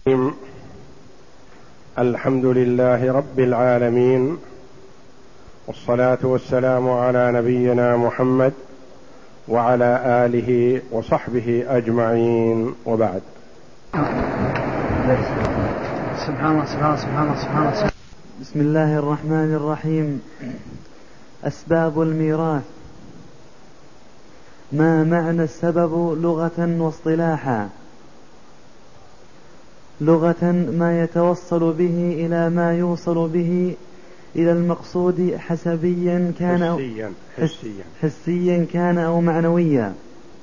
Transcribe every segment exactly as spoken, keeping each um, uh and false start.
الحمد لله رب العالمين، والصلاة والسلام على نبينا محمد وعلى آله وصحبه أجمعين، وبعد. سبحان الله سبحان الله سبحان الله سبحان الله. بسم الله الرحمن الرحيم. أسباب الميراث. ما معنى السبب لغة واصطلاحا؟ لغة ما يتوصل به إلى ما يوصل به إلى المقصود حسبيا كان أو حسيا, حسيا. حسيا كان أو معنويا.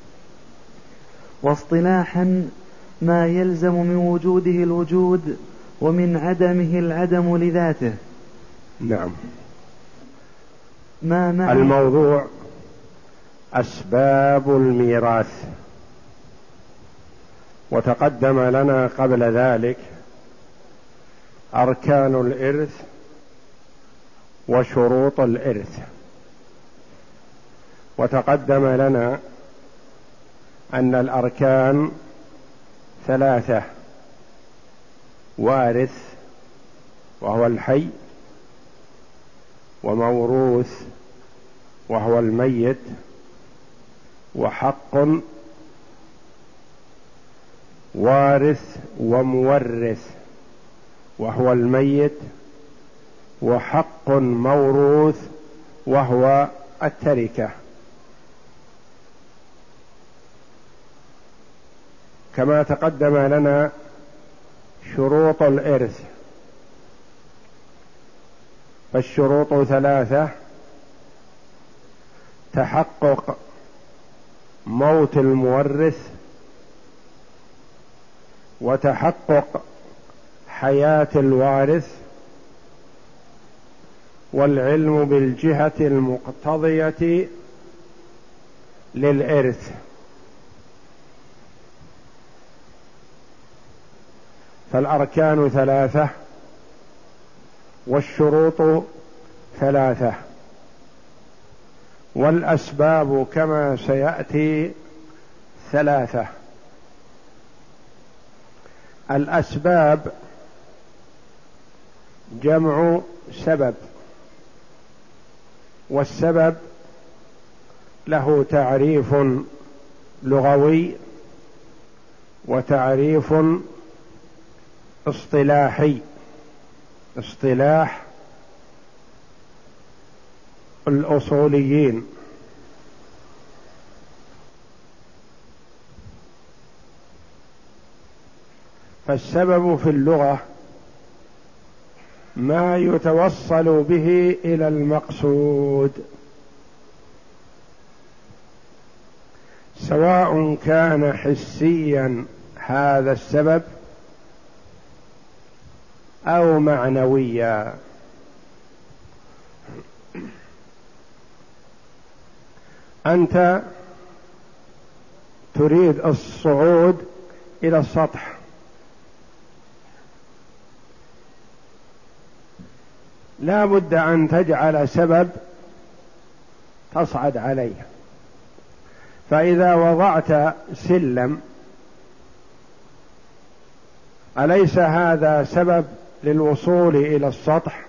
واصطلاحا ما يلزم من وجوده الوجود ومن عدمه العدم لذاته. نعم. ما معنى الموضوع أسباب الميراث، وتقدم لنا قبل ذلك أركان الإرث وشروط الإرث، وتقدم لنا أن الأركان ثلاثة: وارث وهو الحي، وموروث وهو الميت، وحق. وارث ومورث وهو الميت، وحق موروث وهو التركة. كما تقدم لنا شروط الإرث، فالشروط ثلاثة: تحقق موت المورث، وتحقق حياة الوارث، والعلم بالجهة المقتضية للإرث. فالأركان ثلاثة والشروط ثلاثة، والأسباب كما سيأتي ثلاثة. الأسباب جمع سبب، والسبب له تعريف لغوي وتعريف اصطلاحي. اصطلاح الأصوليين: فالسبب في اللغة ما يتوصل به إلى المقصود، سواء كان حسيا هذا السبب أو معنويا. أنت تريد الصعود إلى السطح، لا بد أن تجعل سبب تصعد عليه. فإذا وضعت سلم، أليس هذا سبب للوصول إلى السطح؟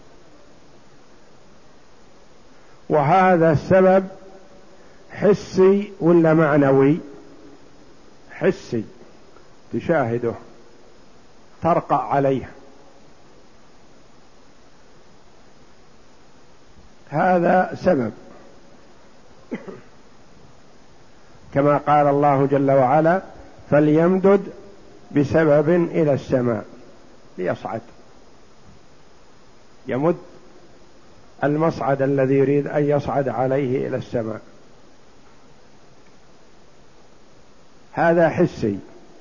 وهذا السبب حسي ولا معنوي؟ حسي، تشاهده، ترقع عليه. هذا سبب، كما قال الله جل وعلا: فليمدد بسبب إلى السماء ليصعد. يمد المصعد الذي يريد أن يصعد عليه إلى السماء، هذا حسي.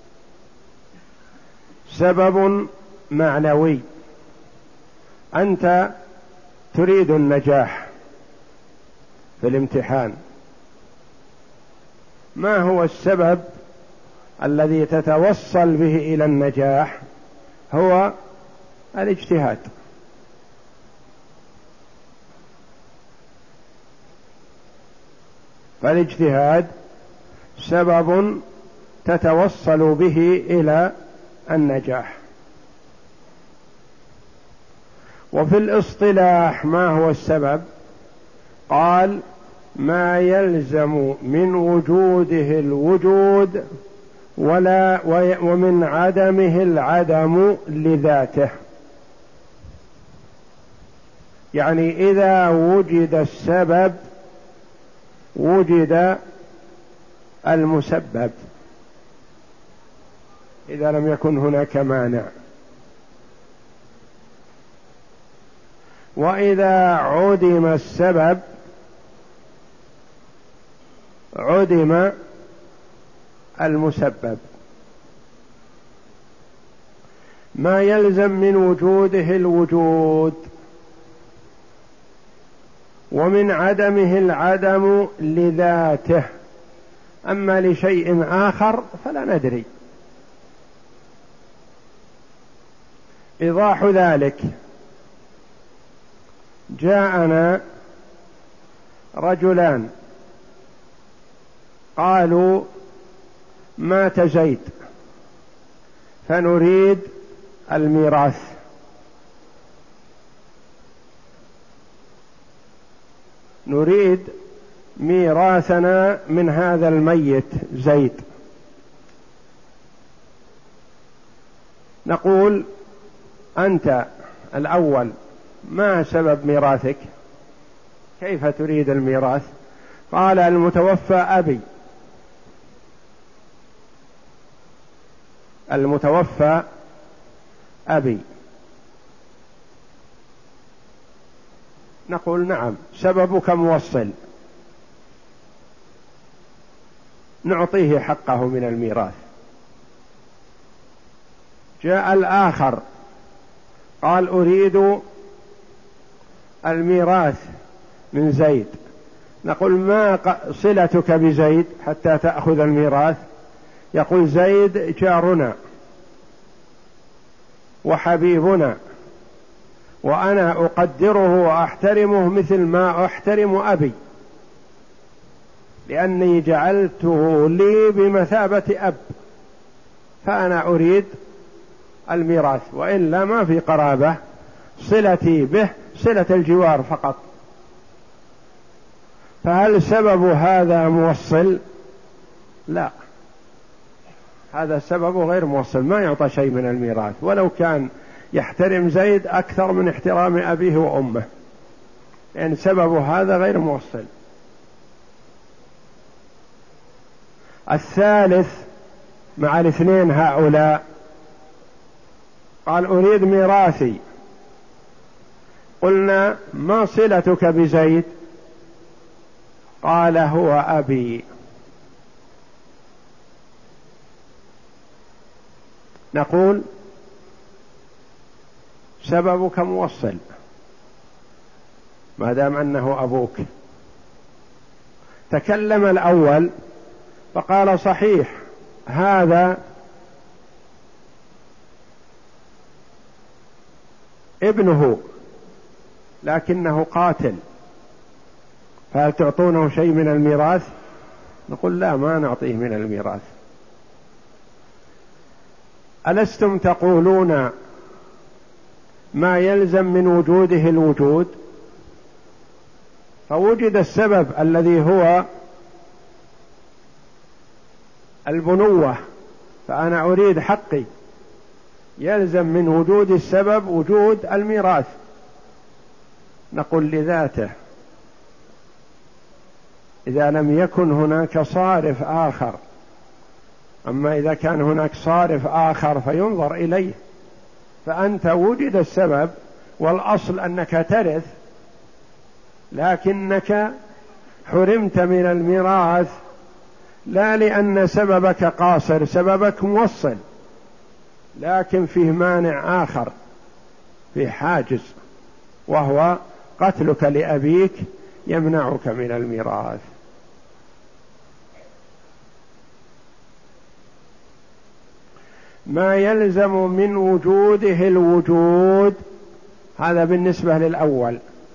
سبب معنوي: أنت تريد النجاح في الامتحان، ما هو السبب الذي تتوصل به إلى النجاح؟ هو الاجتهاد. فالاجتهاد سبب تتوصل به إلى النجاح. وفي الاصطلاح ما هو السبب؟ قال: ما يلزم من وجوده الوجود ولا ومن عدمه العدم لذاته. يعني إذا وجد السبب وجد المسبب، إذا لم يكن هناك مانع. وإذا عدم السبب عدم المسبب. ما يلزم من وجوده الوجود ومن عدمه العدم لذاته، أما لشيء آخر فلا ندري. إيضاح ذلك: جاءنا رجلان قالوا: مات زيد فنريد الميراث. نريد ميراثنا من هذا الميت زيد. نقول: أنت الأول، ما سبب ميراثك؟ كيف تريد الميراث؟ قال: المتوفى أبي. المتوفى أبي. نقول: نعم، سببك موصل، نعطيه حقه من الميراث. جاء الآخر قال: أريد الميراث من زيد. نقول: ما صلتك بزيد حتى تأخذ الميراث؟ يقول: زيد جارنا وحبيبنا، وأنا أقدره وأحترمه مثل ما أحترم أبي، لأني جعلته لي بمثابة أب، فأنا أريد الميراث، وإلا ما في قرابة، صلتي به صلة الجوار فقط. فهل سبب هذا موصل؟ لا، هذا السبب غير موصل، ما يعطى شيء من الميراث، ولو كان يحترم زيد أكثر من احترام أبيه وأمه، لأن يعني سبب هذا غير موصل. الثالث مع الاثنين هؤلاء قال: أريد ميراثي. قلنا: ما صلتك بزيد؟ قال: هو أبي. نقول: سببك موصل ما دام أنه أبوك. تكلم الأول فقال: صحيح، هذا ابنه لكنه قاتل، فهل تعطونه شيء من الميراث؟ نقول: لا، ما نعطيه من الميراث. ألستم تقولون ما يلزم من وجوده الوجود؟ فوجد السبب الذي هو البنوة، فأنا أريد حقي، يلزم من وجود السبب وجود الميراث. نقول: لذاته، إذا لم يكن هناك صارف آخر. أما إذا كان هناك صارف آخر فينظر إليه. فأنت وجد السبب والأصل أنك ترث، لكنك حرمت من الميراث لا لأن سببك قاصر، سببك موصل، لكن فيه مانع آخر، فيه حاجز، وهو قتلك لأبيك يمنعك من الميراث. ما يلزم من وجوده الوجود، هذا بالنسبة للأول.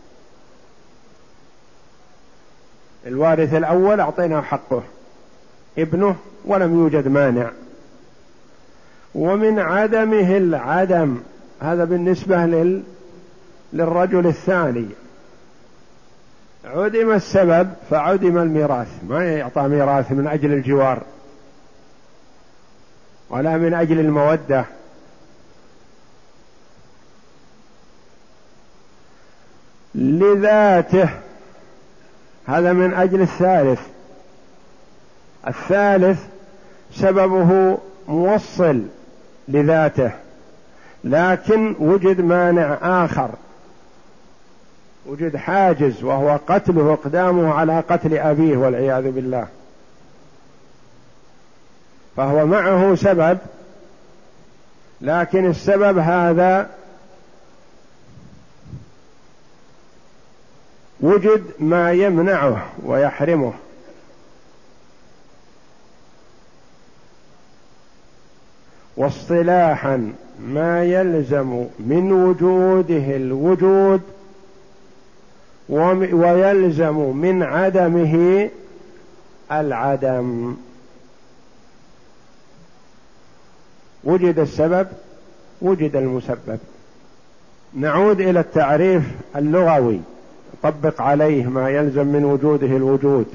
الوارث الأول أعطيناه حقه، ابنه، ولم يوجد مانع. ومن عدمه العدم، هذا بالنسبة لل... للرجل الثاني. عدم السبب فعدم الميراث، ما يعطى ميراث من أجل الجوار ولا من أجل المودة. لذاته، هذا من أجل الثالث. الثالث سببه موصل لذاته، لكن وجد مانع آخر، وجد حاجز وهو قتله، إقدامه على قتل أبيه والعياذ بالله، فهو معه سبب، لكن السبب هذا وجد ما يمنعه ويحرمه. واصطلاحا ما يلزم من وجوده الوجود ويلزم من عدمه العدم. وجد السبب وجد المسبب. نعود إلى التعريف اللغوي، طبق عليه ما يلزم من وجوده الوجود.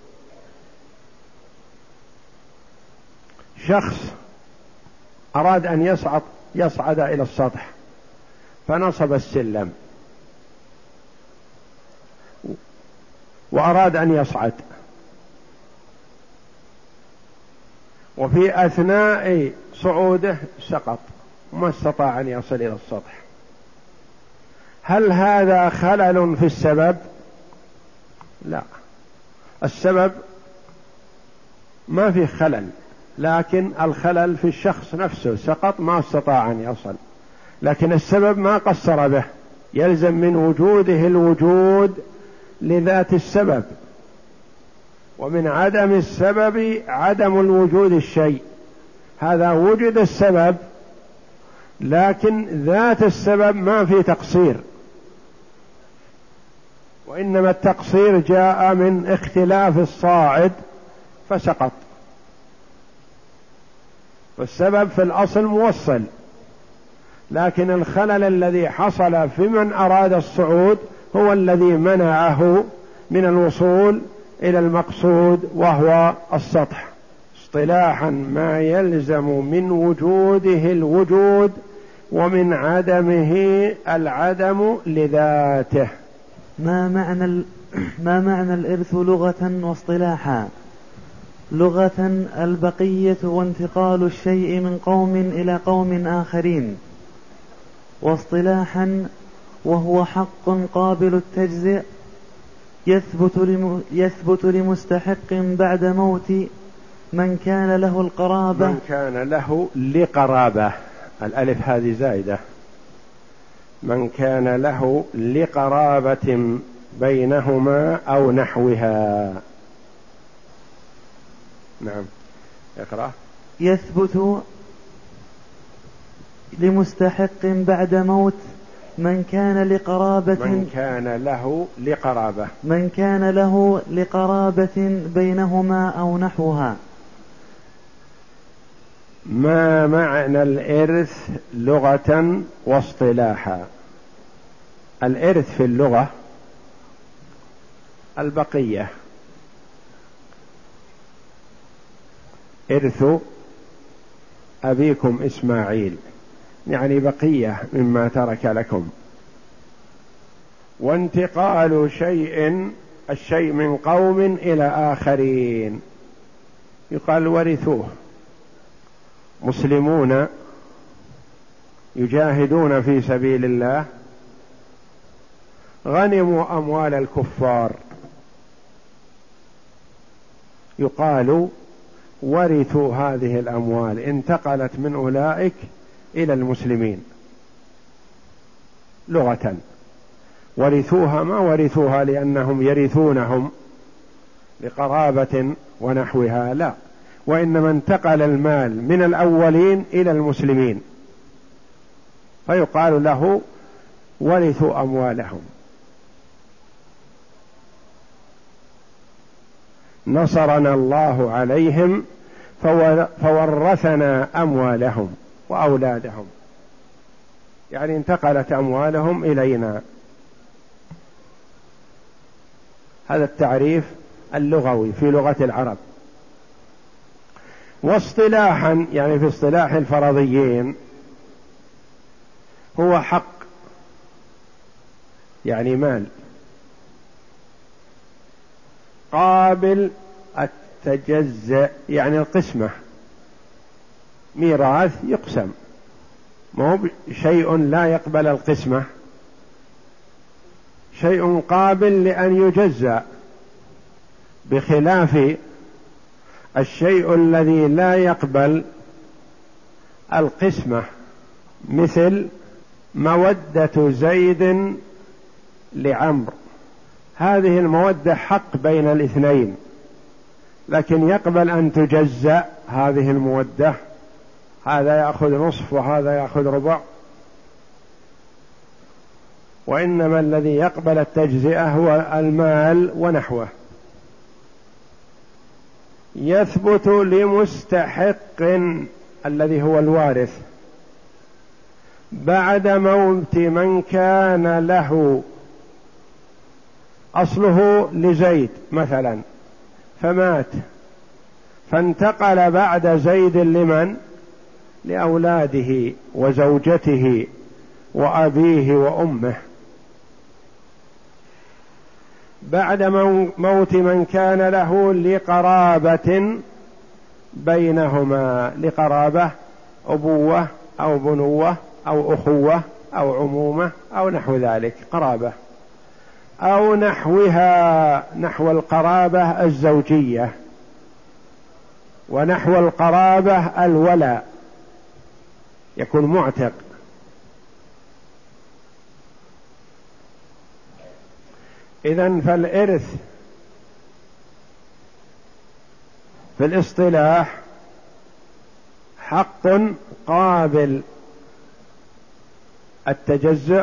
شخص أراد أن يصعد يصعد إلى السطح فنصب السلم وأراد أن يصعد، وفي أثناء صعوده سقط وما استطاع أن يصل إلى السطح. هل هذا خلل في السبب؟ لا، السبب ما في خلل، لكن الخلل في الشخص نفسه، سقط ما استطاع أن يصل، لكن السبب ما قصر به. يلزم من وجوده الوجود لذات السبب، ومن عدم السبب عدم الوجود الشيء. هذا وجد السبب لكن ذات السبب ما في تقصير، وإنما التقصير جاء من اختلاف الصاعد فسقط. والسبب في الأصل موصل، لكن الخلل الذي حصل في من أراد الصعود هو الذي منعه من الوصول إلى المقصود وهو السطح. اصطلاحا ما يلزم من وجوده الوجود ومن عدمه العدم لذاته. ما معنى ال... ما معنى الإرث لغة واصطلاحا؟ لغة البقية وانتقال الشيء من قوم إلى قوم آخرين، واصطلاحا وهو حق قابل التجزئ يثبت, لم... يثبت لمستحق بعد موت من كان له القرابة من كان له لقرابة، الألف هذه زائدة، من كان له لقرابة بينهما أو نحوها. نعم اقرأ. يثبت لمستحق بعد موت من كان لقرابة من كان له لقرابة من كان له لقرابة بينهما أو نحوها. ما معنى الإرث لغة واصطلاحا؟ الإرث في اللغة البقية، إرث أبيكم إسماعيل يعني بقية مما ترك لكم. وانتقال شيء الشيء من قوم إلى آخرين، يقال ورثوه. مسلمون يجاهدون في سبيل الله غنموا أموال الكفار، يقال ورثوا هذه الأموال، انتقلت من أولئك إلى المسلمين لغة. ورثوها ما ورثوها لأنهم يرثونهم لقرابة ونحوها، لا، وإنما انتقل المال من الأولين إلى المسلمين فيقال له ورثوا أموالهم. نصرنا الله عليهم فورثنا أموالهم، وأولادهم، يعني انتقلت أموالهم إلينا. هذا التعريف اللغوي في لغة العرب. واصطلاحا يعني في اصطلاح الفرضيين هو حق، يعني مال قابل التجزئ، يعني القسمة، ميراث يقسم، ما هو شيء لا يقبل القسمة، شيء قابل لأن يجزأ، بخلاف الشيء الذي لا يقبل القسمة، مثل مودة زيد لعمر، هذه المودة حق بين الاثنين، لكن يقبل أن تجزأ هذه المودة، هذا يأخذ نصف وهذا يأخذ ربع، وإنما الذي يقبل التجزئة هو المال ونحوه. يثبت لمستحق الذي هو الوارث بعد موت من كان له، أصله لزيد مثلا فمات، فانتقل بعد زيد لمن؟ لأولاده وزوجته وأبيه وأمه. بعد موت من كان له لقرابة بينهما، لقرابة أبوة أو بنوة أو أخوة أو عمومة أو نحو ذلك، قرابة أو نحوها، نحو القرابة الزوجية ونحو القرابة الولاء، يكون معتق. إذن فالإرث في الاصطلاح حق قابل التجزؤ،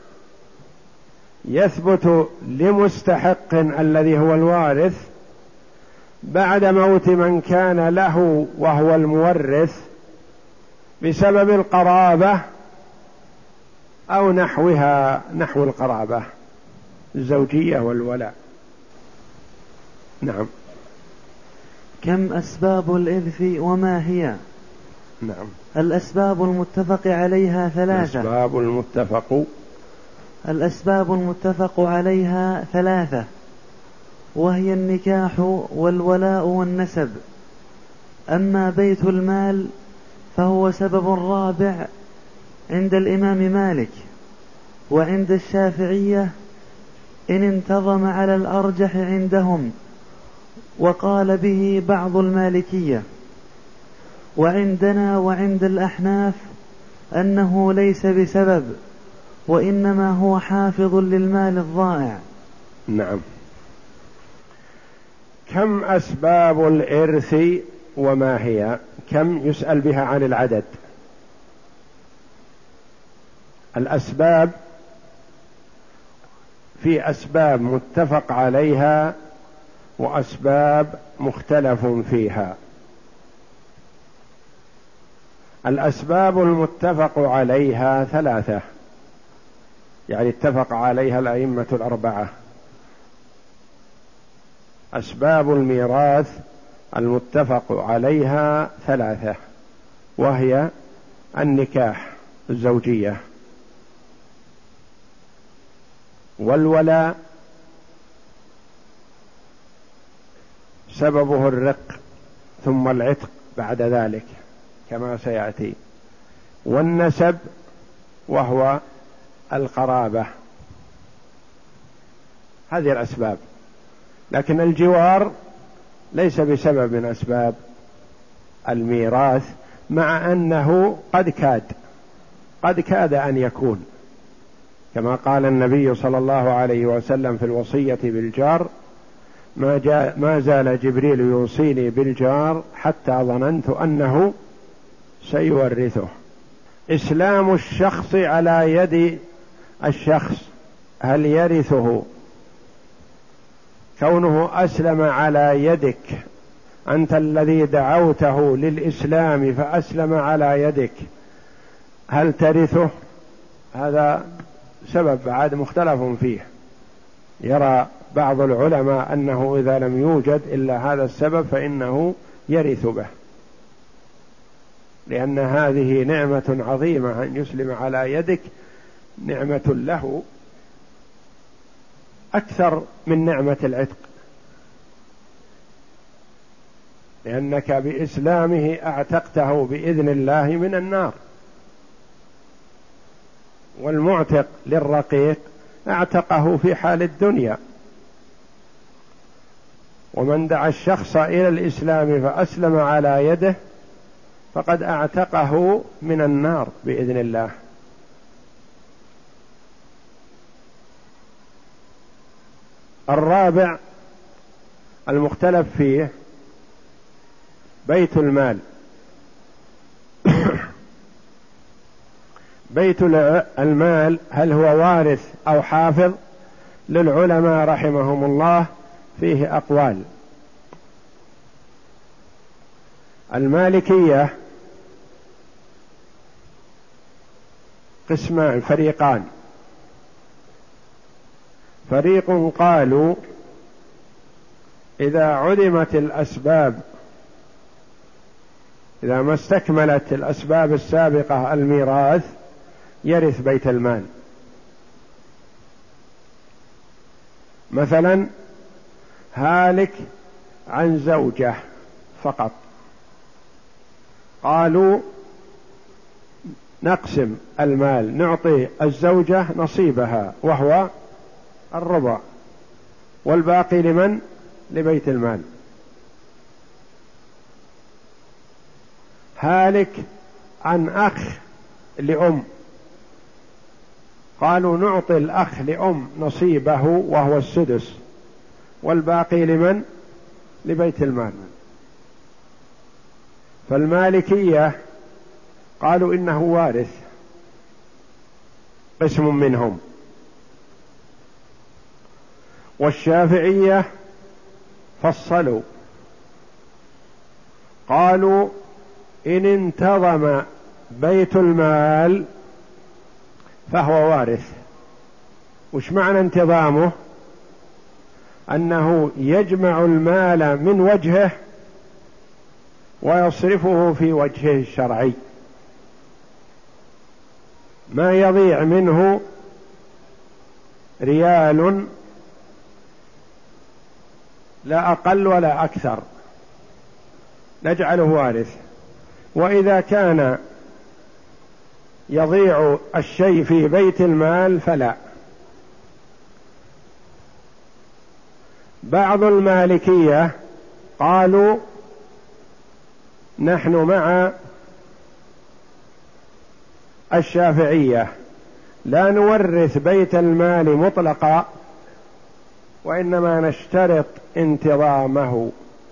يثبت لمستحق الذي هو الوارث بعد موت من كان له وهو المورث بسبب القرابة أو نحوها، نحو القرابة الزوجية والولاء. نعم. كم أسباب الإرث وما هي؟ نعم. الأسباب المتفق عليها ثلاثة. الأسباب المتفق الأسباب المتفق عليها ثلاثة، وهي النكاح والولاء والنسب. أما بيت المال فهو سبب رابع عند الإمام مالك، وعند الشافعية إن انتظم على الأرجح عندهم، وقال به بعض المالكية، وعندنا وعند الأحناف أنه ليس بسبب، وإنما هو حافظ للمال الضائع. نعم. كم أسباب الإرث وما هي؟ كم يسأل بها عن العدد. الأسباب في أسباب متفق عليها وأسباب مختلف فيها. الأسباب المتفق عليها ثلاثة، يعني اتفق عليها الأئمة الأربعة. أسباب الميراث المتفق عليها ثلاثة، وهي النكاح الزوجية، والولاء سببه الرق ثم العتق بعد ذلك كما سيأتي، والنسب وهو القرابة. هذه الأسباب. لكن الجوار ليس بسبب من أسباب الميراث، مع أنه قد كاد قد كاد أن يكون، كما قال النبي صلى الله عليه وسلم في الوصية بالجار: ما, جاء ما زال جبريل يوصيني بالجار حتى ظننت أنه سيورثه. إسلام الشخص على يد الشخص، هل يرثه كونه أسلم على يدك؟ أنت الذي دعوته للإسلام فأسلم على يدك، هل ترثه؟ هذا سبب بعد مختلف فيه. يرى بعض العلماء أنه إذا لم يوجد إلا هذا السبب فإنه يرث به، لأن هذه نعمة عظيمة أن يسلم على يدك، نعمة له أكثر من نعمة العتق، لأنك بإسلامه أعتقته بإذن الله من النار. والمعتق للرقيق اعتقه في حال الدنيا. ومن دعا الشخص إلى الإسلام فأسلم على يده فقد اعتقه من النار بإذن الله. الرابع المختلف فيه بيت المال. بيت المال هل هو وارث أو حافظ؟ للعلماء رحمهم الله فيه أقوال. المالكية قسمان فريقان، فريق قالوا إذا عدمت الأسباب، إذا ما استكملت الأسباب السابقة الميراث يرث بيت المال. مثلا هالك عن زوجة فقط، قالوا نقسم المال، نعطي الزوجة نصيبها وهو الربع، والباقي لمن؟ لبيت المال. هالك عن أخ لأم، قالوا نعطي الأخ لأم نصيبه وهو السدس، والباقي لمن؟ لبيت المال. فالمالكية قالوا إنه وارث قسم منهم، والشافعية فصلوا قالوا إن انتظم بيت المال فهو وارث. وش معنى انتظامه؟ أنه يجمع المال من وجهه ويصرفه في وجهه الشرعي، ما يضيع منه ريال لا أقل ولا أكثر، نجعله وارث. وإذا كان يضيع الشيء في بيت المال فلا. بعض المالكية قالوا نحن مع الشافعية، لا نورث بيت المال مطلقا، وإنما نشترط انتظامه.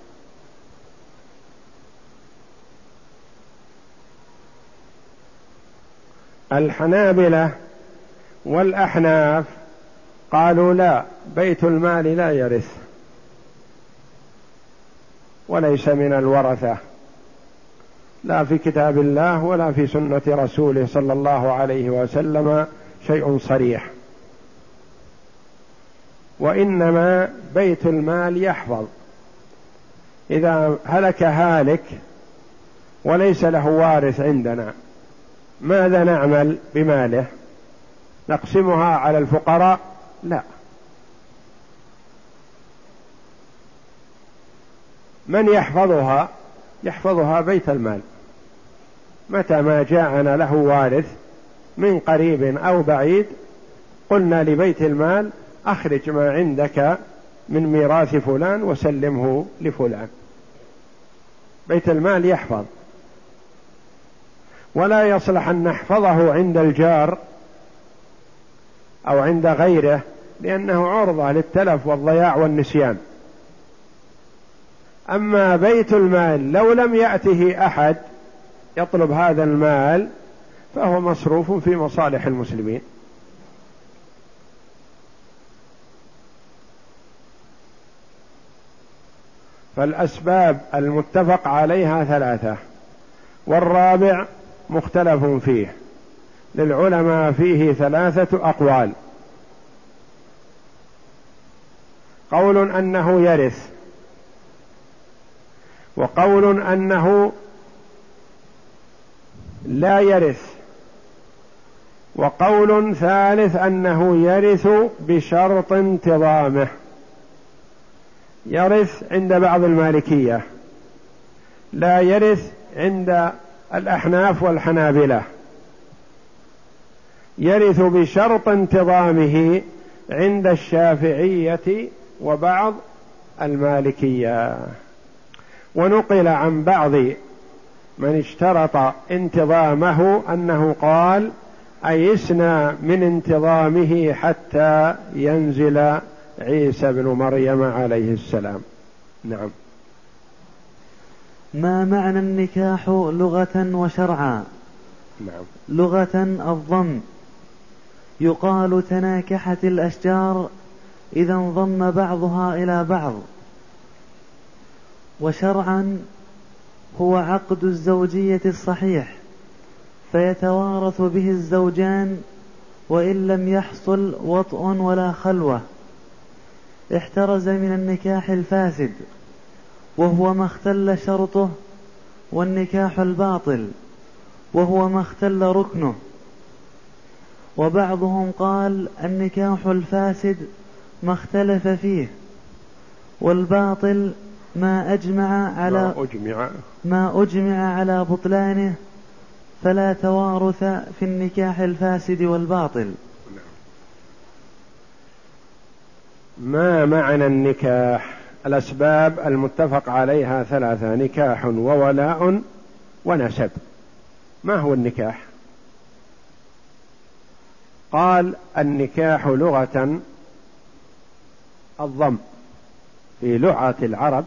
الحنابلة والأحناف قالوا لا، بيت المال لا يرث وليس من الورثة، لا في كتاب الله ولا في سنة رسوله صلى الله عليه وسلم شيء صريح، وإنما بيت المال يحفظ. إذا هلك هالك وليس له وارث عندنا، ماذا نعمل بماله؟ نقسمها على الفقراء؟ لا. من يحفظها؟ يحفظها بيت المال. متى ما جاءنا له وارث من قريب أو بعيد قلنا لبيت المال أخرج ما عندك من ميراث فلان وسلمه لفلان. بيت المال يحفظ، ولا يصلح أن نحفظه عند الجار أو عند غيره، لأنه عرضة للتلف والضياع والنسيان. أما بيت المال لو لم يأته أحد يطلب هذا المال فهو مصروف في مصالح المسلمين. فالأسباب المتفق عليها ثلاثة، والرابع مختلف فيه للعلماء فيه ثلاثة أقوال. قول أنه يرث، وقول أنه لا يرث، وقول ثالث أنه يرث بشرط انتظامه. يرث عند بعض المالكية، لا يرث عند الأحناف والحنابلة، يرث بشرط انتظامه عند الشافعية وبعض المالكية. ونقل عن بعض من اشترط انتظامه أنه قال: أيسنا من انتظامه حتى ينزل عيسى بن مريم عليه السلام. نعم. ما معنى النكاح لغة وشرعا؟ نعم. لغة الضم، يقال تناكحت الأشجار إذا انضم بعضها إلى بعض. وشرعا هو عقد الزوجية الصحيح، فيتوارث به الزوجان وإن لم يحصل وطء ولا خلوة. احترز من النكاح الفاسد وهو ما اختل شرطه، والنكاح الباطل وهو ما اختل ركنه. وبعضهم قال النكاح الفاسد ما اختلف فيه، والباطل ما أجمع على ما أجمع, ما أجمع على بطلانه، فلا توارث في النكاح الفاسد والباطل. ما معنى النكاح؟ الأسباب المتفق عليها ثلاثة: نكاح وولاء ونسب. ما هو النكاح؟ قال: النكاح لغة الضم. في لغة العرب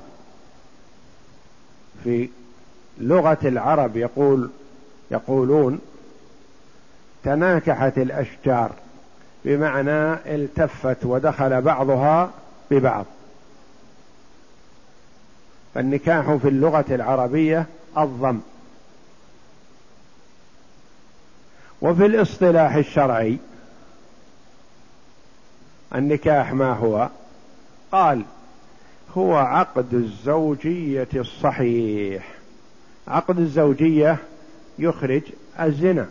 في لغة العرب يقول يقولون تناكحت الأشجار، بمعنى التفت ودخل بعضها ببعض. فالنكاح في اللغة العربية الضم. وفي الاصطلاح الشرعي النكاح ما هو؟ قال: هو عقد الزوجية الصحيح. عقد الزوجية يخرج الزنا،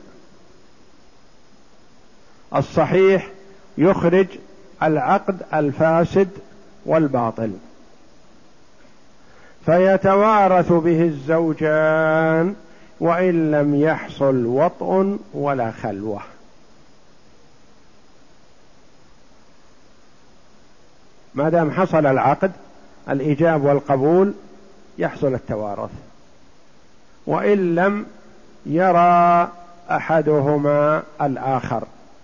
الصحيح يخرج العقد الفاسد والباطل، فيتوارث به الزوجان وإن لم يحصل وطء ولا خلوة. ما دام حصل العقد الإيجاب والقبول يحصل التوارث، وإن لم يرى أحدهما الآخر.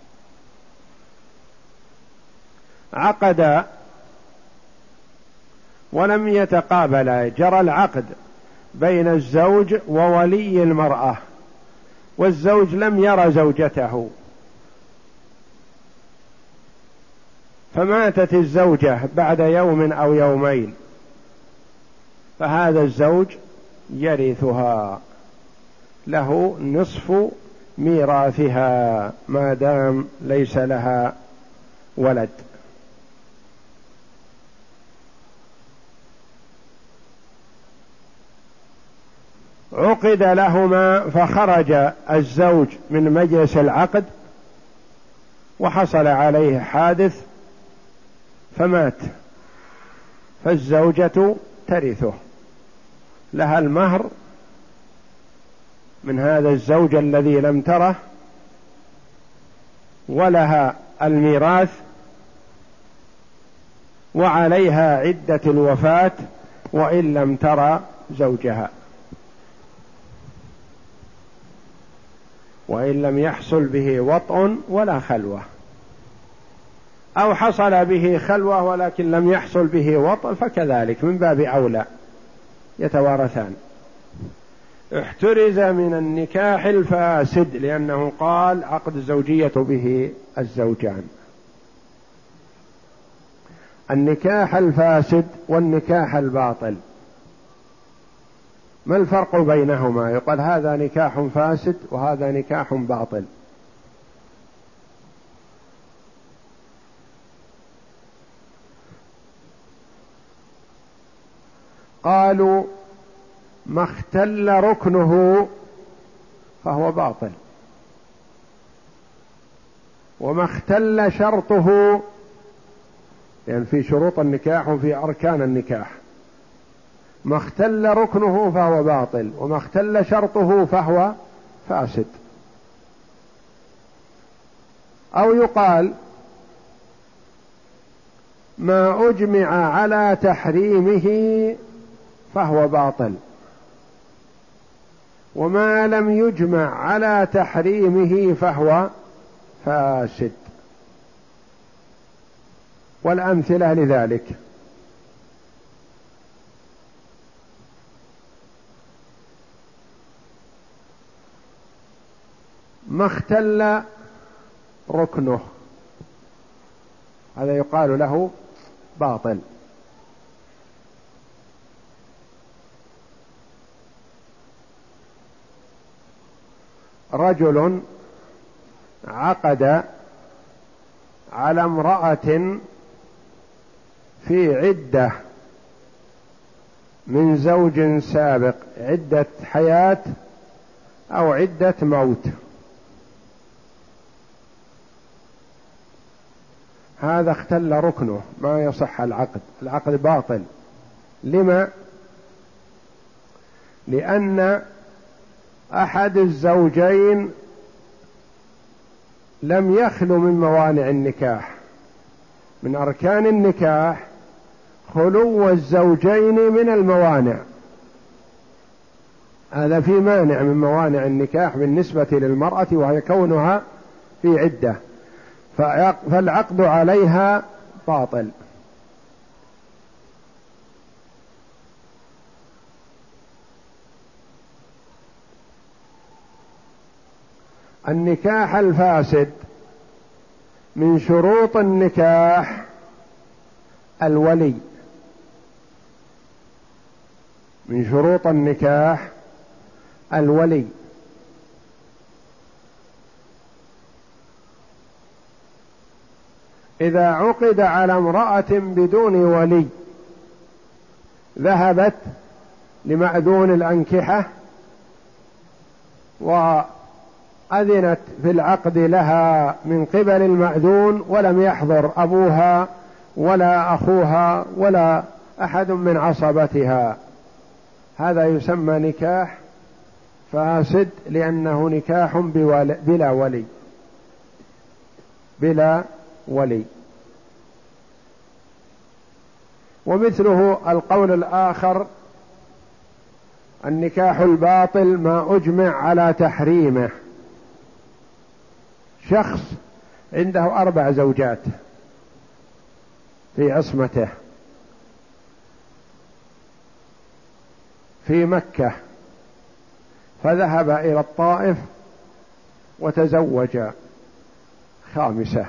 عقد ولم يتقابلا، جرى العقد بين الزوج وولي المرأة، والزوج لم يرى زوجته، فماتت الزوجة بعد يوم أو يومين، فهذا الزوج يرثها، له نصف ميراثها ما دام ليس لها ولد. عقد لهما فخرج الزوج من مجلس العقد وحصل عليه حادث فمات، فالزوجة ترثه، لها المهر من هذا الزوج الذي لم تره، ولها الميراث، وعليها عدة الوفاة وإن لم ترى زوجها، وإن لم يحصل به وطء ولا خلوة، أو حصل به خلوة ولكن لم يحصل به وطء فكذلك من باب أولى يتوارثان. احترز من النكاح الفاسد لأنه قال عقد الزوجية به الزوجان. النكاح الفاسد والنكاح الباطل ما الفرق بينهما؟ يقال هذا نكاح فاسد وهذا نكاح باطل. قالوا ما اختل ركنه فهو باطل، وما اختل شرطه، يعني في شروط النكاح وفي أركان النكاح، ما اختل ركنه فهو باطل، وما اختل شرطه فهو فاسد. أو يقال ما أجمع على تحريمه فهو باطل، وما لم يجمع على تحريمه فهو فاسد. والأمثلة لذلك: ما اختل ركنه هذا يقال له باطل. رجل عقد على امرأة في عدة من زوج سابق، عدة حياة أو عدة موت، هذا اختل ركنه، ما يصح العقد، العقد باطل. لما؟ لأن أحد الزوجين لم يخلو من موانع النكاح. من أركان النكاح خلو الزوجين من الموانع، هذا في مانع من موانع النكاح بالنسبة للمرأة وهي كونها في عدة، فالعقد عليها باطل. النكاح الفاسد من شروط النكاح الولي، من شروط النكاح الولي، إذا عقد على امرأة بدون ولي ذهبت لمأذون الأنكحة وأذنت في العقد لها من قبل المأذون، ولم يحضر أبوها ولا أخوها ولا أحد من عصبتها، هذا يسمى نكاح فاسد، لأنه نكاح بلا ولي، بلا ولي. ومثله القول الآخر: النكاح الباطل ما أجمع على تحريمه. شخص عنده أربع زوجات في عصمته في مكة، فذهب إلى الطائف وتزوج خامسة،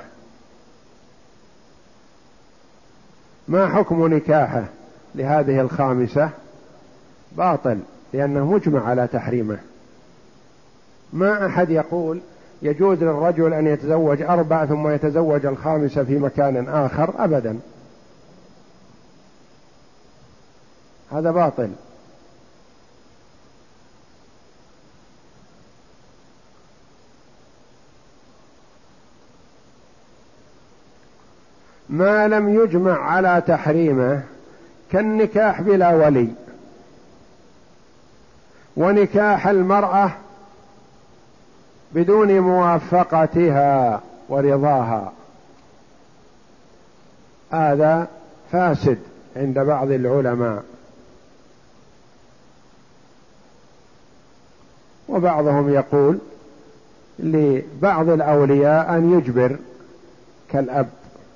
ما حكم نكاحه لهذه الخامسة؟ باطل، لأنه مجمع على تحريمه. ما أحد يقول يجوز للرجل أن يتزوج أربع ثم يتزوج الخامسة في مكان آخر، أبدا، هذا باطل. ما لم يجمع على تحريمه كالنكاح بلا ولي، ونكاح المرأة بدون موافقتها ورضاها، هذا فاسد عند بعض العلماء، وبعضهم يقول لبعض الأولياء أن يجبر كالأب.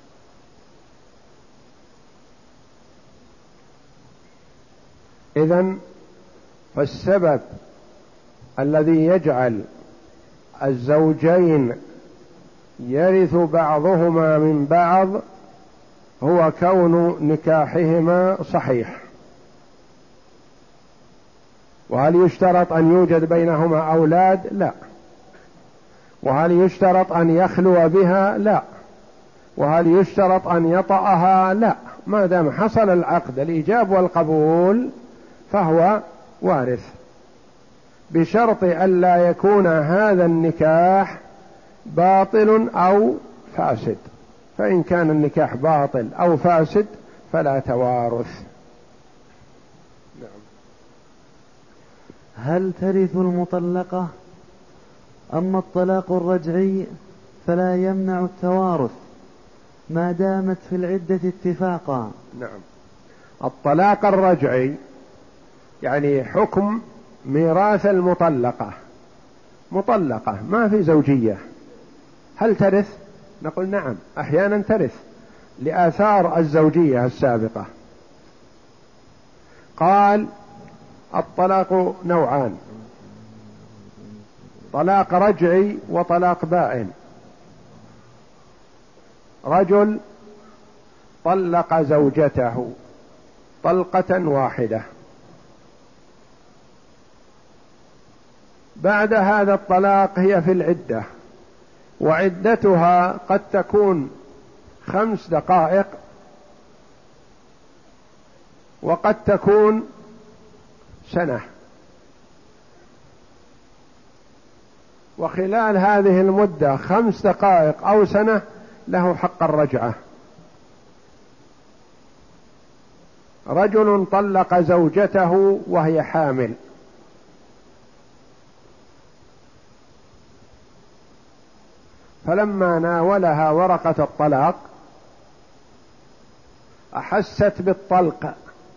إذن فالسبب الذي يجعل الزوجين يرث بعضهما من بعض هو كون نكاحهما صحيح. وهل يشترط أن يوجد بينهما أولاد؟ لا. وهل يشترط أن يخلو بها؟ لا. وهل يشترط أن يطأها؟ لا. ما دام حصل العقد الإيجاب والقبول فهو وارث، بشرط ألا يكون هذا النكاح باطل أو فاسد، فإن كان النكاح باطل أو فاسد فلا توارث. نعم. هل ترث المطلقة؟ أما الطلاق الرجعي فلا يمنع التوارث ما دامت في العدة اتفاقا. نعم. الطلاق الرجعي يعني حكم ميراث المطلقة، مطلقة ما في زوجية، هل ترث؟ نقول نعم، أحيانا ترث لآثار الزوجية السابقة. قال الطلاق نوعان: طلاق رجعي وطلاق بائن. رجل طلق زوجته طلقة واحدة، بعد هذا الطلاق هي في العدة، وعدتها قد تكون خمس دقائق وقد تكون سنة، وخلال هذه المدة خمس دقائق أو سنة له حق الرجعة. رجل طلق زوجته وهي حامل، فلما ناولها ورقة الطلاق أحست بالطلق،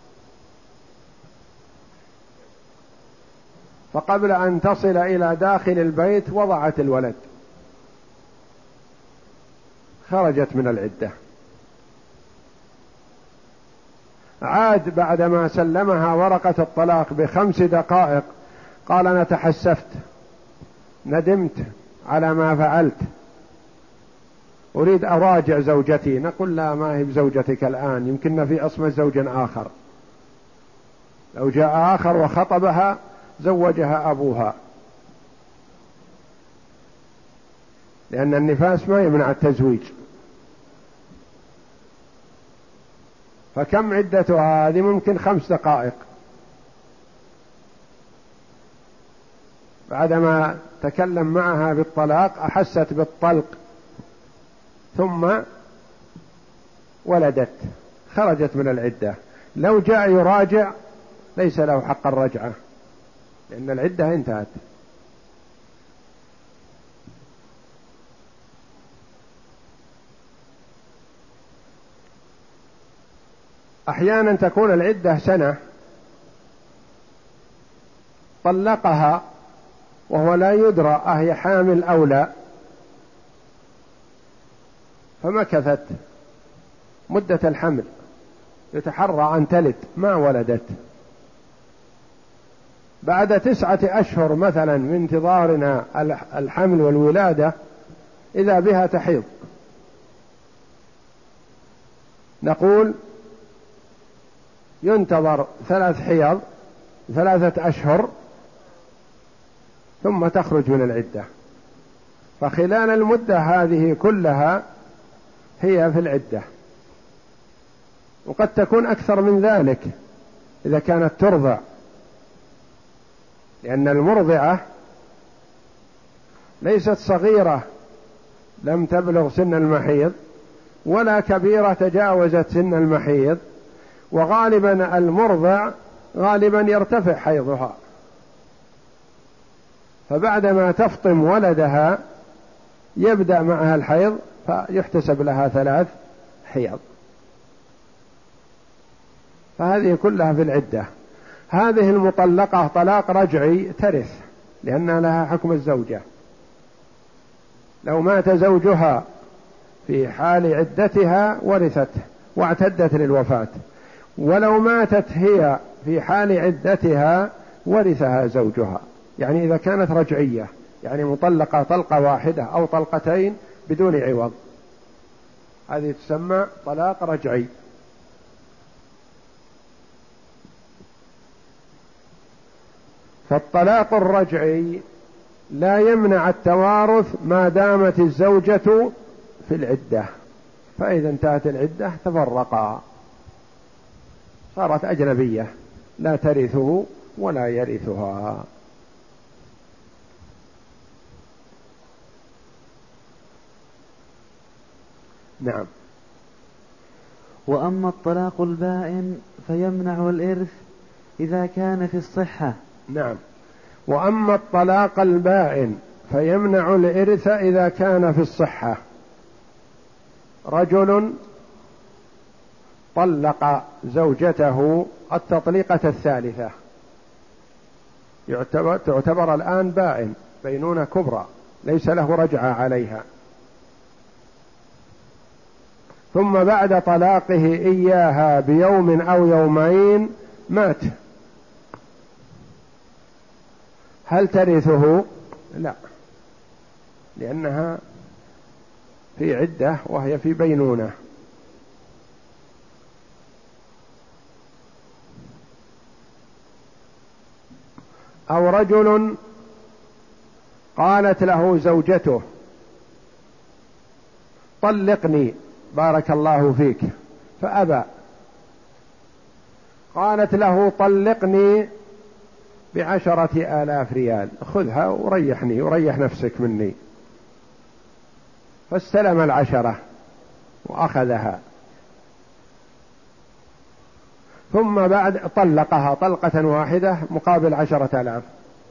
فقبل أن تصل إلى داخل البيت وضعت الولد، خرجت من العدة. عاد بعدما سلمها ورقة الطلاق بخمس دقائق قال أنا تحسفت، ندمت على ما فعلت، أريد أراجع زوجتي. نقول لا، ما هي بزوجتك الآن، يمكن في عصمة زوج آخر، لو جاء آخر وخطبها زوجها أبوها، لأن النفاس ما يمنع التزويج. فكم عدتها هذه؟ ممكن خمس دقائق، بعدما تكلم معها بالطلاق أحست بالطلق ثم ولدت، خرجت من العدة. لو جاء يراجع ليس له حق الرجعة، لأن العدة انتهت. أحيانا تكون العدة سنة، طلقها وهو لا يدرى أهي حامل أو لا، فمكثت مدة الحمل يتحرى أن تلد ما ولدت. بعد تسعة أشهر مثلا من انتظارنا الحمل والولادة إذا بها تحيض، نقول ينتظر ثلاث حيض ثلاثة أشهر ثم تخرج من العدة، فخلال المدة هذه كلها هي في العدة، وقد تكون أكثر من ذلك إذا كانت ترضع، لأن المرضعة ليست صغيرة لم تبلغ سن المحيض ولا كبيرة تجاوزت سن المحيض، وغالبا المرضع غالبا يرتفع حيضها، فبعدما تفطم ولدها يبدأ معها الحيض فيحتسب لها ثلاث حيض، فهذه كلها في العدة. هذه المطلقة طلاق رجعي ترث لأنها لها حكم الزوجة، لو مات زوجها في حال عدتها ورثته واعتدت للوفاة، ولو ماتت هي في حال عدتها ورثها زوجها. يعني إذا كانت رجعية يعني مطلقة طلقة واحدة أو طلقتين بدون عوض، هذه تسمى طلاق رجعي. فالطلاق الرجعي لا يمنع التوارث ما دامت الزوجة في العدة، فإذا انتهت العدة تفرقا، صارت أجنبية لا ترثه ولا يرثها. نعم. وأما الطلاق البائن فيمنع الإرث إذا كان في الصحة. نعم. وأما الطلاق البائن فيمنع الإرث إذا كان في الصحة. رجل طلق زوجته التطليقة الثالثة، يعتبر تعتبر الآن بائن، بينونة كبرى، ليس له رجعة عليها. ثم بعد طلاقه إياها بيوم أو يومين مات، هل ترثه؟ لا، لأنها في عدة وهي في بينونة. أو رجل قالت له زوجته طلقني بارك الله فيك، فأبى، قالت له طلقني بعشرة آلاف ريال، خذها وريحني وريح نفسك مني، فاستلم العشرة وأخذها، ثم بعد طلقها طلقة واحدة مقابل عشرة آلاف،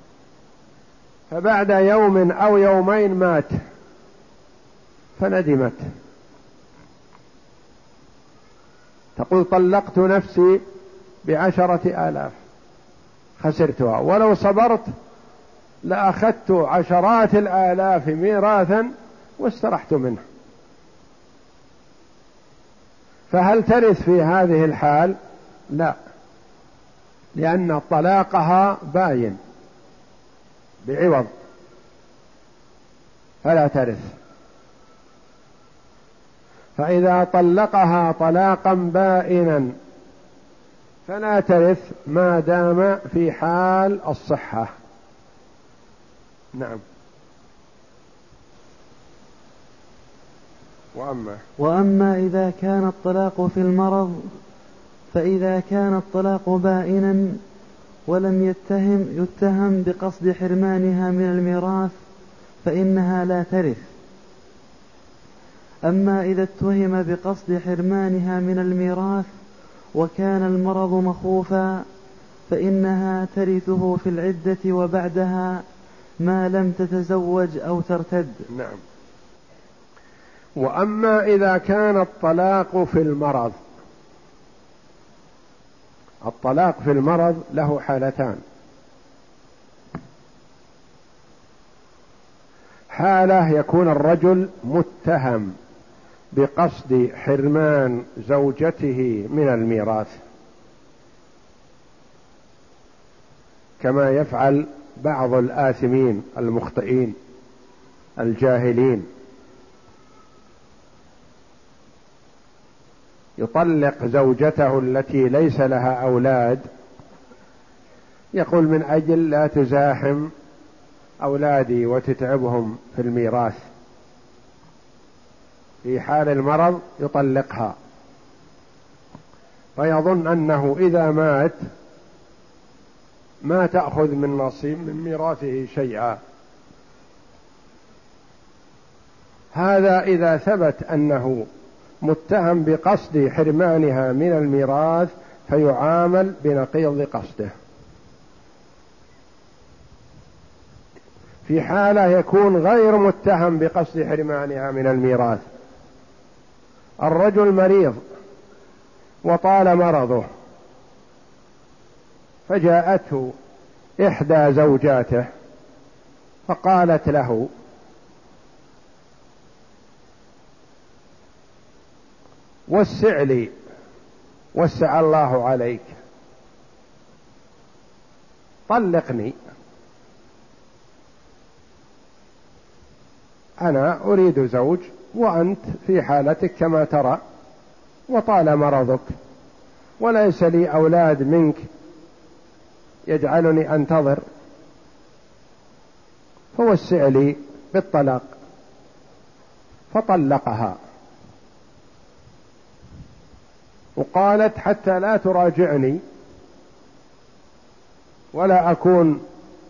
فبعد يوم أو يومين مات، فندمت، تقول طلقت نفسي بعشرة آلاف خسرتها، ولو صبرت لأخذت عشرات الآلاف ميراثا واسترحت منه. فهل ترث في هذه الحال؟ لا، لأن طلاقها باين بعوض، فلا ترث. فإذا طلقها طلاقا بائنا فلا ترث ما دام في حال الصحة. نعم. وأما وأما إذا كان الطلاق في المرض فإذا كان الطلاق بائنا ولم يتهم يتهم بقصد حرمانها من الميراث فإنها لا ترث. أما إذا اتهم بقصد حرمانها من الميراث وكان المرض مخوفا فإنها ترثه في العدة وبعدها ما لم تتزوج أو ترتد. نعم. وأما إذا كان الطلاق في المرض، الطلاق في المرض له حالتان: حالة يكون الرجل متهم بقصد حرمان زوجته من الميراث كما يفعل بعض الآثمين المخطئين الجاهلين، يطلق زوجته التي ليس لها أولاد، يقول من أجل لا تزاحم أولادي وتتعبهم في الميراث، في حال المرض يطلقها، فيظن أنه إذا مات ما تأخذ من نصيب من ميراثه شيئا. هذا إذا ثبت أنه متهم بقصد حرمانها من الميراث فيعامل بنقيض قصده. في حالة يكون غير متهم بقصد حرمانها من الميراث، الرجل مريض وطال مرضه فجاءته إحدى زوجاته فقالت له وسع لي وسع الله عليك، طلقني، أنا أريد زوج وأنت في حالتك كما ترى وطال مرضك وليس لي أولاد منك يجعلني أنتظر، فوسع لي بالطلاق، فطلقها وقالت حتى لا تراجعني ولا أكون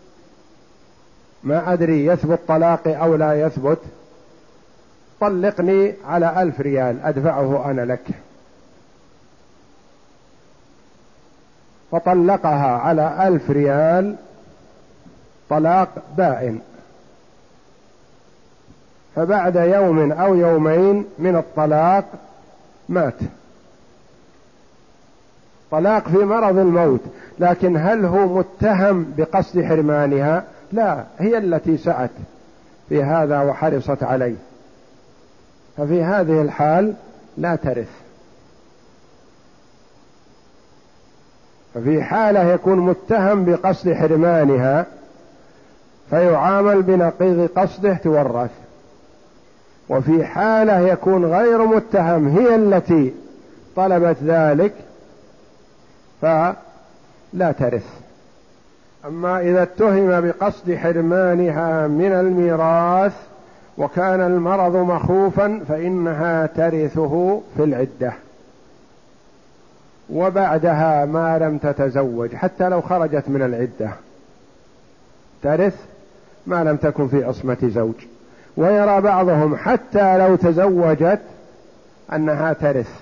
ما أدري يثبت طلاقي أو لا يثبت، طلقني على ألف ريال أدفعه أنا لك، فطلقها على ألف ريال طلاق بائن، فبعد يوم أو يومين من الطلاق مات، طلاق في مرض الموت، لكن هل هو متهم بقصد حرمانها؟ لا، هي التي سعت في هذا وحرصت عليه، ففي هذه الحال لا ترث. ففي حالة يكون متهم بقصد حرمانها فيعامل بنقيض قصده تورث، وفي حالة يكون غير متهم هي التي طلبت ذلك فلا ترث. أما إذا اتهم بقصد حرمانها من الميراث وكان المرض مخوفا فإنها ترثه في العدة، وبعدها ما لم تتزوج حتى لو خرجت من العدة ترث ما لم تكن في عصمة زوج. ويرى بعضهم حتى لو تزوجت أنها ترث،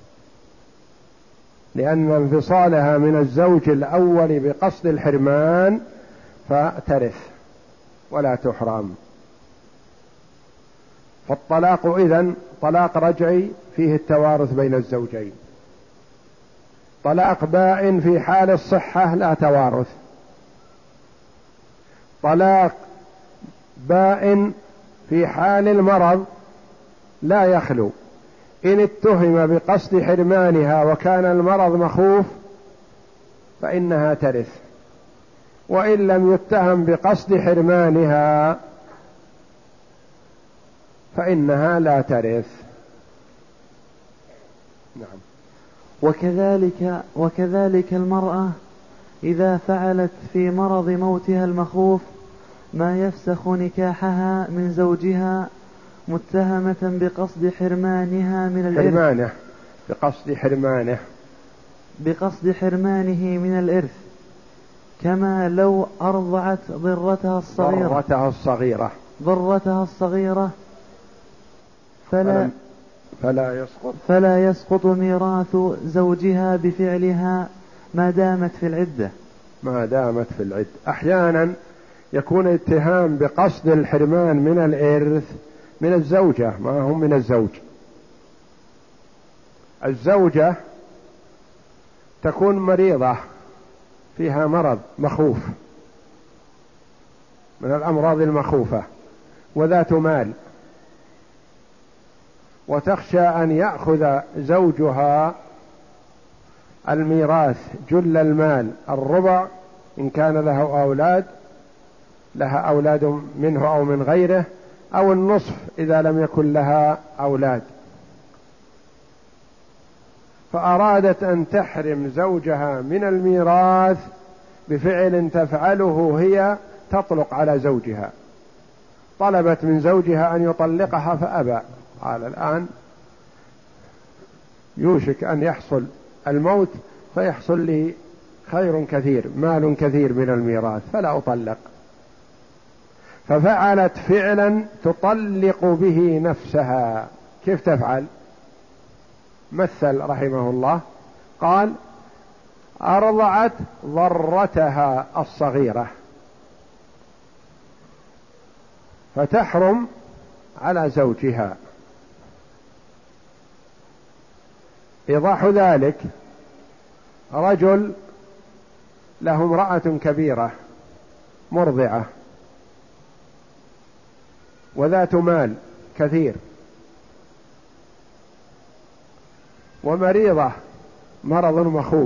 لأن انفصالها من الزوج الأول بقصد الحرمان فترث ولا تحرم. فالطلاق إذن طلاق رجعي فيه التوارث بين الزوجين، طلاق بائن في حال الصحة لا توارث، طلاق بائن في حال المرض لا يخلو، إن اتهم بقصد حرمانها وكان المرض مخوف فإنها ترث، وإن لم يتهم بقصد حرمانها فإنها لا ترث. نعم. وكذلك وكذلك المرأة إذا فعلت في مرض موتها المخوف ما يفسخ نكاحها من زوجها متهمة بقصد حرمانها من الإرث حرمانه بقصد حرمانه بقصد حرمانه من الإرث، كما لو أرضعت ضرتها الصغيرة ضرتها الصغيرة ضرتها الصغيرة فلا فلا يسقط فلا يسقط ميراث زوجها بفعلها ما دامت في العدة ما دامت في العدة. أحيانا يكون اتهام بقصد الحرمان من الإرث من الزوجة، ما هم من الزوج. الزوجة تكون مريضة فيها مرض مخوف من الأمراض المخوفة وذات مال، وتخشى أن يأخذ زوجها الميراث جل المال الربع إن كان له أولاد لها أولاد منه أو من غيره، أو النصف إذا لم يكن لها أولاد، فأرادت أن تحرم زوجها من الميراث بفعل تفعله هي تطلق على زوجها، طلبت من زوجها أن يطلقها فأبى، قال الآن يوشك أن يحصل الموت فيحصل لي خير كثير مال كثير من الميراث فلا أطلق، ففعلت فعلا تطلق به نفسها. كيف تفعل؟ مثل رحمه الله قال أرضعت ضرتها الصغيرة فتحرم على زوجها. إيضاح ذلك رجل له امرأة كبيرة مرضعة وذات مال كثير ومريضة مرض مخوف،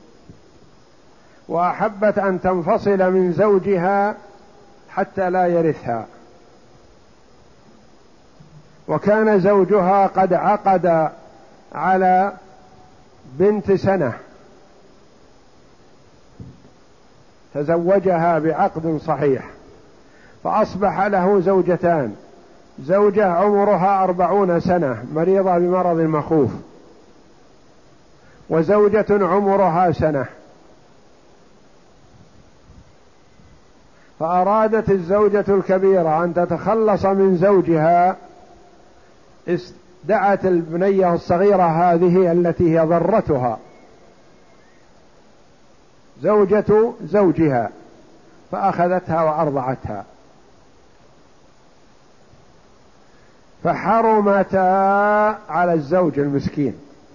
وأحبت أن تنفصل من زوجها حتى لا يرثها، وكان زوجها قد عقد على بنت سنة، تزوجها بعقد صحيح، فأصبح له زوجتان، زوجة عمرها أربعون سنة مريضة بمرض مخوف، وزوجة عمرها سنة، فأرادت الزوجة الكبيرة أن تتخلص من زوجها، دعت البنية الصغيرة هذه التي هي ضرتها زوجة زوجها، فأخذتها وأرضعتها، فحرمتا على الزوج المسكين.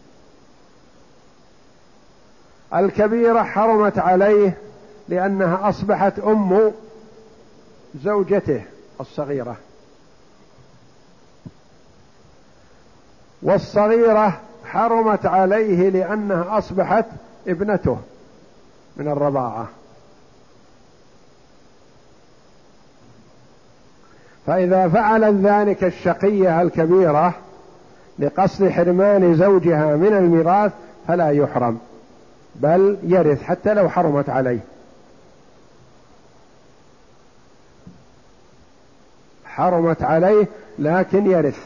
الكبيرة حرمت عليه لأنها أصبحت أم زوجته الصغيرة، والصغيرة حرمت عليه لأنها أصبحت ابنته من الرضاعة. فإذا فعلت ذلك الشقية الكبيرة لقصد حرمان زوجها من الميراث فلا يحرم، بل يرث حتى لو حرمت عليه. حرمت عليه لكن يرث،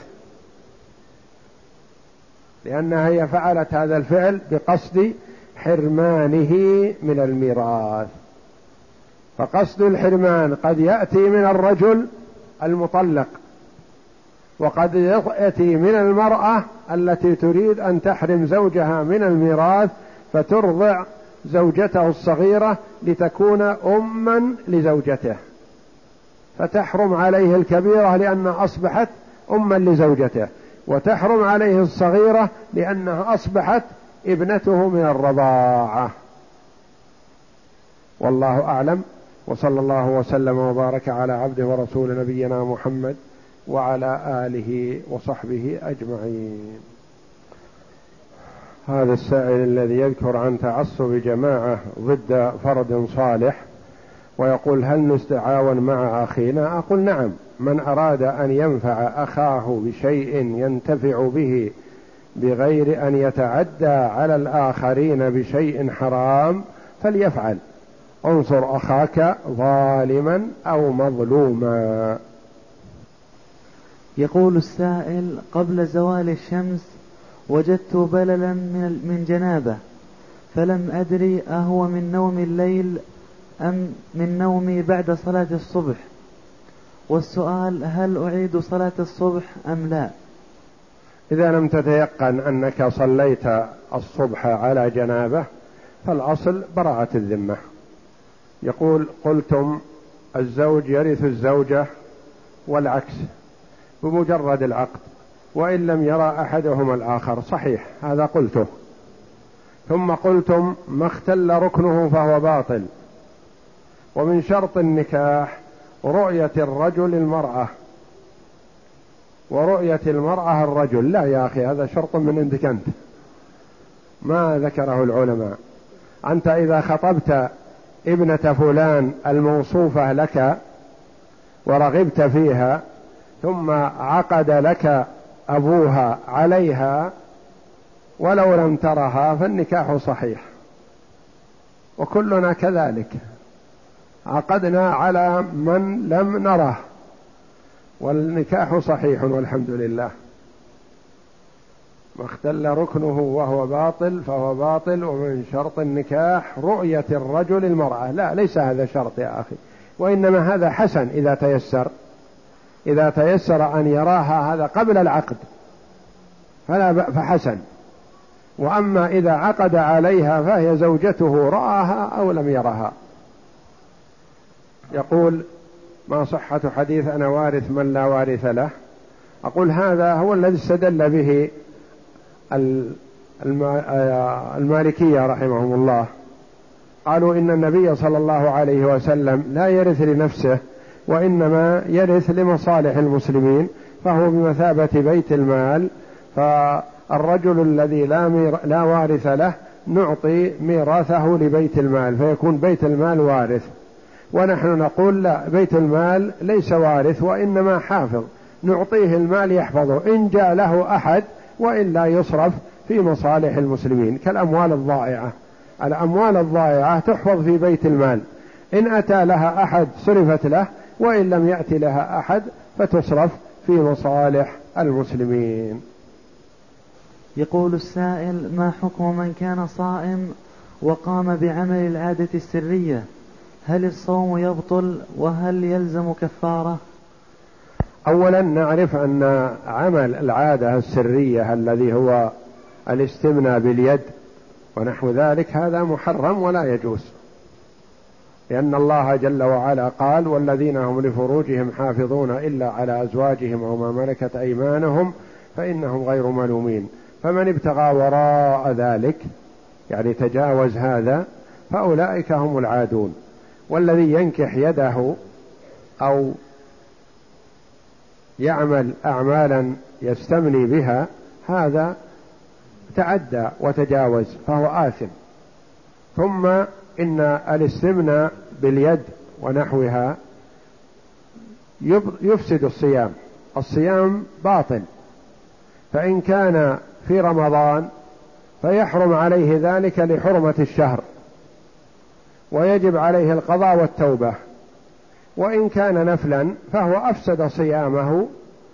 لأنها هي فعلت هذا الفعل بقصد حرمانه من الميراث. فقصد الحرمان قد يأتي من الرجل المطلق، وقد يأتي من المرأة التي تريد أن تحرم زوجها من الميراث فترضع زوجته الصغيرة لتكون أما لزوجته، فتحرم عليه الكبيرة لأنها أصبحت أما لزوجته، وتحرم عليه الصغيرة لأنها أصبحت ابنته من الرضاعة. والله أعلم، وصلى الله وسلم وبارك على عبده ورسول نبينا محمد وعلى آله وصحبه أجمعين. هذا السائل الذي يذكر عن تعصب جماعة ضد فرد صالح ويقول هل نستعاون مع أخينا؟ أقول نعم، من أراد أن ينفع أخاه بشيء ينتفع به بغير أن يتعدى على الآخرين بشيء حرام فليفعل. انصر أخاك ظالما أو مظلوما. يقول السائل: قبل زوال الشمس وجدت بللا من جنابه، فلم أدري أهو من نوم الليل أم من نومي بعد صلاة الصبح، والسؤال هل أعيد صلاة الصبح أم لا؟ إذا لم تتيقن أنك صليت الصبح على جنابه فالأصل براءة الذمة. يقول قلتم الزوج يرث الزوجة والعكس بمجرد العقد وإن لم يرى أحدهما الآخر، صحيح هذا قلته. ثم قلتم ما اختل ركنه فهو باطل، ومن شرط النكاح رؤية الرجل المرأة ورؤية المرأة الرجل. لا يا أخي، هذا شرط من عندك أنت، ما ذكره العلماء. أنت إذا خطبت ابنة فلان الموصوفة لك ورغبت فيها ثم عقد لك أبوها عليها ولو لم ترها فالنكاح صحيح، وكلنا كذلك عقدنا على من لم نره والنكاح صحيح والحمد لله. ما اختل ركنه وهو باطل فهو باطل، ومن شرط النكاح رؤية الرجل المرأة. لا، ليس هذا شرط يا أخي، وإنما هذا حسن إذا تيسر، إذا تيسر أن يراها هذا قبل العقد فلا فحسن، وأما إذا عقد عليها فهي زوجته رآها أو لم يرها. يقول ما صحة حديث أنا وارث من لا وارث له؟ أقول هذا هو الذي استدل به المالكية رحمهم الله، قالوا إن النبي صلى الله عليه وسلم لا يرث لنفسه وإنما يرث لمصالح المسلمين، فهو بمثابة بيت المال، فالرجل الذي لا, مير... لا وارث له نعطي ميراثه لبيت المال فيكون بيت المال وارث. ونحن نقول لا، بيت المال ليس وارث وإنما حافظ، نعطيه المال يحفظه إن جاء له أحد، وإلا يصرف في مصالح المسلمين كالأموال الضائعة. الأموال الضائعة تحفظ في بيت المال، إن أتى لها أحد صرفت له، وإن لم يأتي لها أحد فتصرف في مصالح المسلمين. يقول السائل: ما حكم من كان صائم وقام بعمل العادة السرية هل الصوم يبطل وهل يلزم كفارة؟ أولا نعرف أن عمل العادة السرية الذي هو الاستمناء باليد ونحو ذلك هذا محرم ولا يجوز، لأن الله جل وعلا قال: والذين هم لفروجهم حافظون إلا على أزواجهم أو ما ملكت أيمانهم فإنهم غير ملومين، فمن ابتغى وراء ذلك يعني تجاوز هذا فأولئك هم العادون. والذي ينكح يده أو يعمل أعمالا يستمني بها هذا تعدى وتجاوز فهو آثم. ثم إن الاستمناء باليد ونحوها يفسد الصيام، الصيام باطل، فإن كان في رمضان فيحرم عليه ذلك لحرمة الشهر ويجب عليه القضاء والتوبة، وإن كان نفلا فهو أفسد صيامه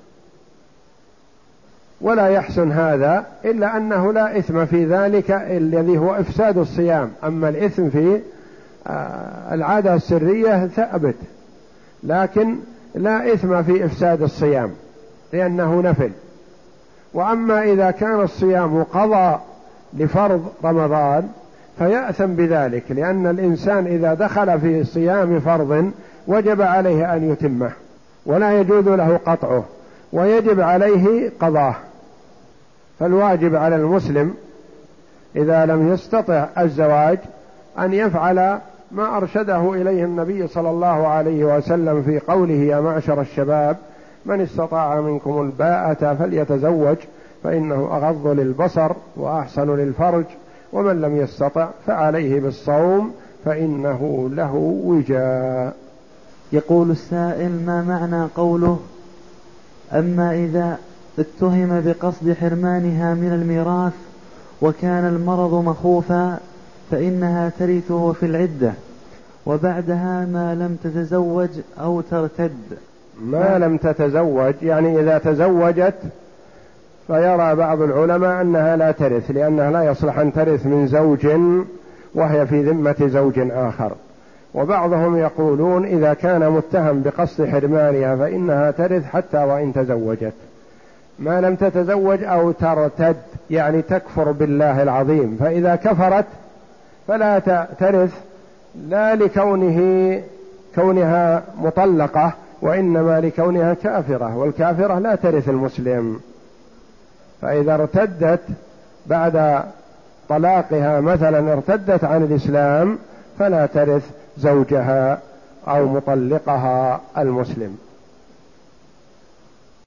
ولا يحسن هذا، إلا أنه لا إثم في ذلك الذي هو إفساد الصيام. أما الإثم في العادة السرية ثابت، لكن لا إثم في إفساد الصيام لأنه نفل. وأما إذا كان الصيام قضى لفرض رمضان فيأثم بذلك، لأن الإنسان إذا دخل في صيام فرض وجب عليه أن يتمه ولا يجوز له قطعه ويجب عليه قضاه. فالواجب على المسلم إذا لم يستطع الزواج أن يفعل ما أرشده إليه النبي صلى الله عليه وسلم في قوله: يا معشر الشباب من استطاع منكم الباءة فليتزوج فإنه أغض للبصر وأحسن للفرج، ومن لم يستطع فعليه بالصوم فإنه له وجاء. يقول السائل: ما معنى قوله: أما إذا اتهم بقصد حرمانها من الميراث وكان المرض مخوفا فإنها ترثه في العدة وبعدها ما لم تتزوج أو ترتد؟ ما لم تتزوج يعني إذا تزوجت فيرى بعض العلماء أنها لا ترث، لأنها لا يصلح أن ترث من زوج وهي في ذمة زوج آخر. وبعضهم يقولون إذا كان متهم بقصد حرمانها فإنها ترث حتى وإن تزوجت. ما لم تتزوج أو ترتد يعني تكفر بالله العظيم، فإذا كفرت فلا ترث، لا لكونه كونها مطلقة وإنما لكونها كافرة، والكافرة لا ترث المسلم. فإذا ارتدت بعد طلاقها مثلا ارتدت عن الإسلام فلا ترث زوجها أو مطلقها المسلم.